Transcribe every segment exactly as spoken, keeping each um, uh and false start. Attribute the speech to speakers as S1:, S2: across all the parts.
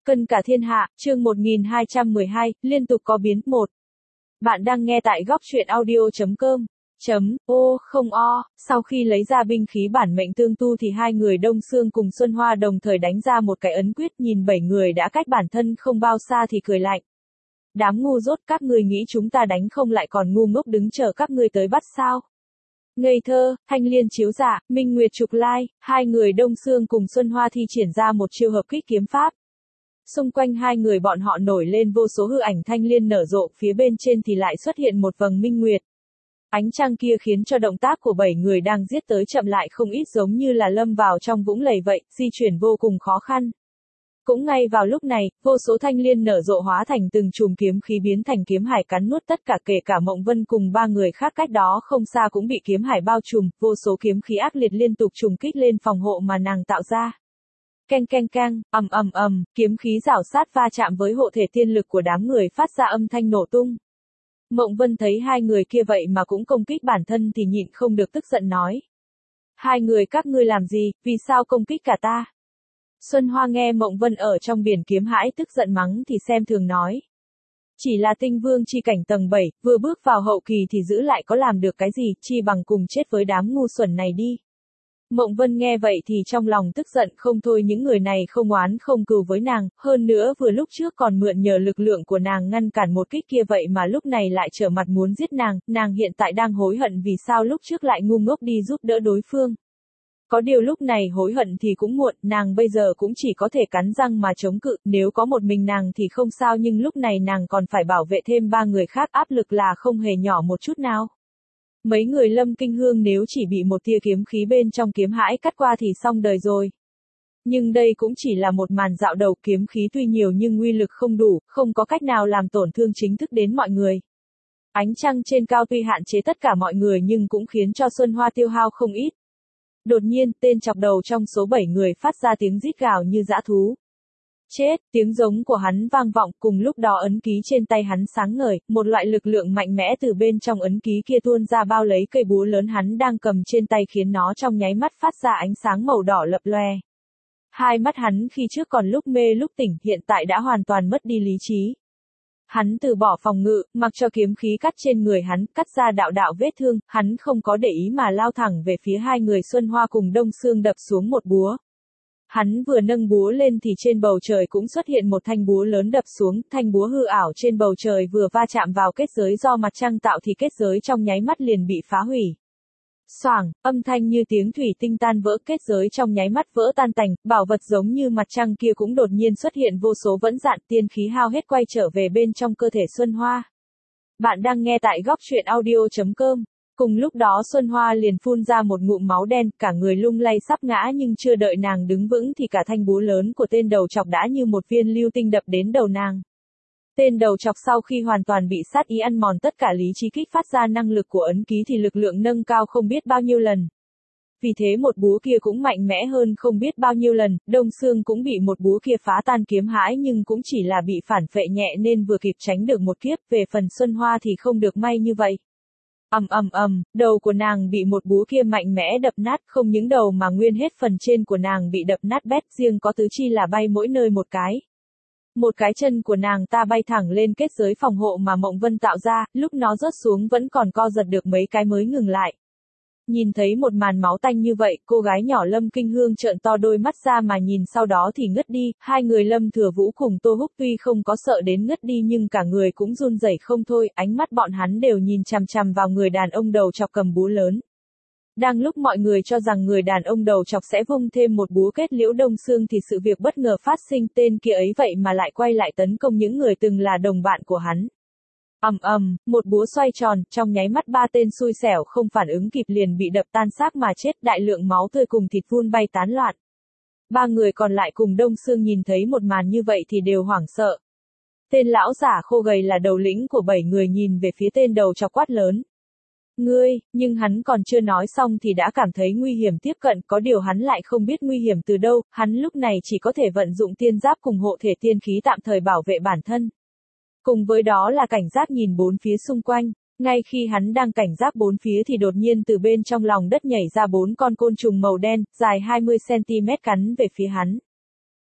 S1: Cân cả thiên hạ, chương một nghìn hai trăm mười hai, liên tục có biến. một. Bạn đang nghe tại góc truyện audio.com. Chấm, ô, không o, sau khi lấy ra binh khí bản mệnh tương tu thì hai người Đông Sương cùng Xuân Hoa đồng thời đánh ra một cái ấn quyết, nhìn bảy người đã cách bản thân không bao xa thì cười lạnh. Đám ngu dốt, các người nghĩ chúng ta đánh không lại còn ngu ngốc đứng chờ các ngươi tới bắt sao? Ngây thơ, Thanh Liên chiếu dạ, Minh Nguyệt trục lai, hai người Đông Sương cùng Xuân Hoa thi triển ra một chiêu hợp kích kiếm pháp. Xung quanh hai người bọn họ nổi lên vô số hư ảnh thanh liên nở rộ, phía bên trên thì lại xuất hiện một vầng minh nguyệt. Ánh trăng kia khiến cho động tác của bảy người đang giết tới chậm lại không ít, giống như là lâm vào trong vũng lầy vậy, di chuyển vô cùng khó khăn. Cũng ngay vào lúc này, vô số thanh liên nở rộ hóa thành từng chùm kiếm khí biến thành kiếm hải cắn nuốt tất cả, kể cả Mộng Vân cùng ba người khác cách đó không xa cũng bị kiếm hải bao trùm, vô số kiếm khí ác liệt liên tục trùng kích lên phòng hộ mà nàng tạo ra. Keng keng keng, ầm ầm ầm, kiếm khí rảo sát va chạm với hộ thể tiên lực của đám người phát ra âm thanh nổ tung. Mộng Vân thấy hai người kia vậy mà cũng công kích bản thân thì nhịn không được tức giận nói. Hai người các ngươi làm gì, vì sao công kích cả ta? Xuân Hoa nghe Mộng Vân ở trong biển kiếm hãi tức giận mắng thì xem thường nói. Chỉ là tinh vương chi cảnh tầng bảy, vừa bước vào hậu kỳ thì giữ lại có làm được cái gì, chi bằng cùng chết với đám ngu xuẩn này đi. Mộng Vân nghe vậy thì trong lòng tức giận không thôi, những người này không oán không cừu với nàng, hơn nữa vừa lúc trước còn mượn nhờ lực lượng của nàng ngăn cản một kích kia vậy mà lúc này lại trở mặt muốn giết nàng, nàng hiện tại đang hối hận vì sao lúc trước lại ngu ngốc đi giúp đỡ đối phương. Có điều lúc này hối hận thì cũng muộn, nàng bây giờ cũng chỉ có thể cắn răng mà chống cự, nếu có một mình nàng thì không sao nhưng lúc này nàng còn phải bảo vệ thêm ba người khác, áp lực là không hề nhỏ một chút nào. Mấy người Lâm Kinh Hương nếu chỉ bị một tia kiếm khí bên trong kiếm hãi cắt qua thì xong đời rồi. Nhưng đây cũng chỉ là một màn dạo đầu, kiếm khí tuy nhiều nhưng uy lực không đủ, không có cách nào làm tổn thương chính thức đến mọi người. Ánh trăng trên cao tuy hạn chế tất cả mọi người nhưng cũng khiến cho Xuân Hoa tiêu hao không ít. Đột nhiên, tên chọc đầu trong số bảy người phát ra tiếng rít gào như dã thú. Chết, tiếng giống của hắn vang vọng, cùng lúc đó ấn ký trên tay hắn sáng ngời, một loại lực lượng mạnh mẽ từ bên trong ấn ký kia tuôn ra bao lấy cây búa lớn hắn đang cầm trên tay khiến nó trong nháy mắt phát ra ánh sáng màu đỏ lập loè. Hai mắt hắn khi trước còn lúc mê lúc tỉnh, hiện tại đã hoàn toàn mất đi lý trí. Hắn từ bỏ phòng ngự, mặc cho kiếm khí cắt trên người hắn, cắt ra đạo đạo vết thương, hắn không có để ý mà lao thẳng về phía hai người Xuân Hoa cùng Đông Sương đập xuống một búa. Hắn vừa nâng búa lên thì trên bầu trời cũng xuất hiện một thanh búa lớn đập xuống, thanh búa hư ảo trên bầu trời vừa va chạm vào kết giới do mặt trăng tạo thì kết giới trong nháy mắt liền bị phá hủy. Xoảng, âm thanh như tiếng thủy tinh tan vỡ, kết giới trong nháy mắt vỡ tan tành, bảo vật giống như mặt trăng kia cũng đột nhiên xuất hiện vô số vẫn dạn, tiên khí hao hết quay trở về bên trong cơ thể Xuân Hoa. Bạn đang nghe tại góc truyện audio.com. Cùng lúc đó Xuân Hoa liền phun ra một ngụm máu đen, cả người lung lay sắp ngã nhưng chưa đợi nàng đứng vững thì cả thanh búa lớn của tên đầu chọc đã như một viên lưu tinh đập đến đầu nàng. Tên đầu chọc sau khi hoàn toàn bị sát ý ăn mòn tất cả lý trí, kích phát ra năng lực của ấn ký thì lực lượng nâng cao không biết bao nhiêu lần. Vì thế một búa kia cũng mạnh mẽ hơn không biết bao nhiêu lần, Đông Sương cũng bị một búa kia phá tan kiếm hãi nhưng cũng chỉ là bị phản phệ nhẹ nên vừa kịp tránh được một kiếp, về phần Xuân Hoa thì không được may như vậy. Ầm ầm ầm, đầu của nàng bị một búa kia mạnh mẽ đập nát, không những đầu mà nguyên hết phần trên của nàng bị đập nát bét, riêng có tứ chi là bay mỗi nơi một cái. Một cái chân của nàng ta bay thẳng lên kết giới phòng hộ mà Mộng Vân tạo ra, lúc nó rớt xuống vẫn còn co giật được mấy cái mới ngừng lại. Nhìn thấy một màn máu tanh như vậy, cô gái nhỏ Lâm Kinh Hương trợn to đôi mắt ra mà nhìn, sau đó thì ngất đi, hai người Lâm Thừa Vũ cùng Tô Húc tuy không có sợ đến ngất đi nhưng cả người cũng run rẩy không thôi, ánh mắt bọn hắn đều nhìn chằm chằm vào người đàn ông đầu chọc cầm búa lớn. Đang lúc mọi người cho rằng người đàn ông đầu chọc sẽ vung thêm một búa kết liễu Đông Sương thì sự việc bất ngờ phát sinh, tên kia ấy vậy mà lại quay lại tấn công những người từng là đồng bạn của hắn. Ầm ầm, một búa xoay tròn, trong nháy mắt ba tên xui xẻo không phản ứng kịp liền bị đập tan xác mà chết, đại lượng máu tươi cùng thịt vun bay tán loạn. Ba người còn lại cùng Đông Sương nhìn thấy một màn như vậy thì đều hoảng sợ. Tên lão giả khô gầy là đầu lĩnh của bảy người nhìn về phía tên đầu chọc quát lớn. Ngươi, nhưng hắn còn chưa nói xong thì đã cảm thấy nguy hiểm tiếp cận, có điều hắn lại không biết nguy hiểm từ đâu, hắn lúc này chỉ có thể vận dụng tiên giáp cùng hộ thể tiên khí tạm thời bảo vệ bản thân. Cùng với đó là cảnh giác nhìn bốn phía xung quanh, ngay khi hắn đang cảnh giác bốn phía thì đột nhiên từ bên trong lòng đất nhảy ra bốn con côn trùng màu đen, dài hai mươi xăng ti mét cắn về phía hắn.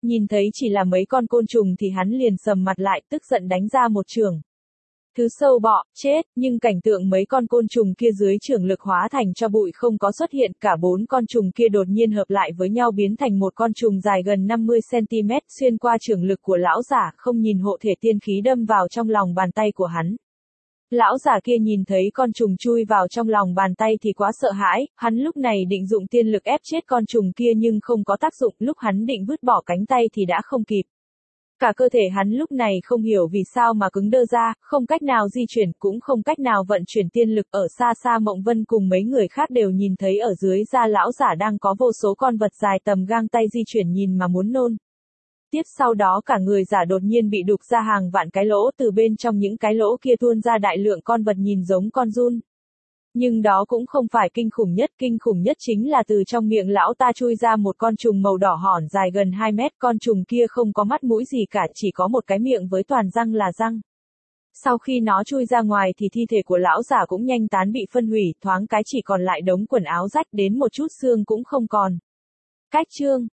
S1: nhìn thấy chỉ là mấy con côn trùng thì hắn liền sầm mặt lại, tức giận đánh ra một chưởng. Thứ sâu bọ, chết, nhưng cảnh tượng mấy con côn trùng kia dưới chưởng lực hóa thành cho bụi không có xuất hiện, cả bốn con trùng kia đột nhiên hợp lại với nhau biến thành một con trùng dài gần năm mươi xăng-ti-mét, xuyên qua chưởng lực của lão giả, không nhìn hộ thể tiên khí đâm vào trong lòng bàn tay của hắn. Lão giả kia nhìn thấy con trùng chui vào trong lòng bàn tay thì quá sợ hãi, hắn lúc này định dụng tiên lực ép chết con trùng kia nhưng không có tác dụng, lúc hắn định vứt bỏ cánh tay thì đã không kịp. Cả cơ thể hắn lúc này không hiểu vì sao mà cứng đơ ra, không cách nào di chuyển, cũng không cách nào vận chuyển tiên lực. Ở xa xa Mộng Vân cùng mấy người khác đều nhìn thấy ở dưới da lão giả đang có vô số con vật dài tầm gang tay di chuyển nhìn mà muốn nôn. Tiếp sau đó cả người giả đột nhiên bị đục ra hàng vạn cái lỗ, từ bên trong những cái lỗ kia tuôn ra đại lượng con vật nhìn giống con giun. Nhưng đó cũng không phải kinh khủng nhất, kinh khủng nhất chính là từ trong miệng lão ta chui ra một con trùng màu đỏ hòn dài gần hai mét, con trùng kia không có mắt mũi gì cả, chỉ có một cái miệng với toàn răng là răng. Sau khi nó chui ra ngoài thì thi thể của lão giả cũng nhanh tán bị phân hủy, thoáng cái chỉ còn lại đống quần áo rách đến một chút xương cũng không còn. Cách chương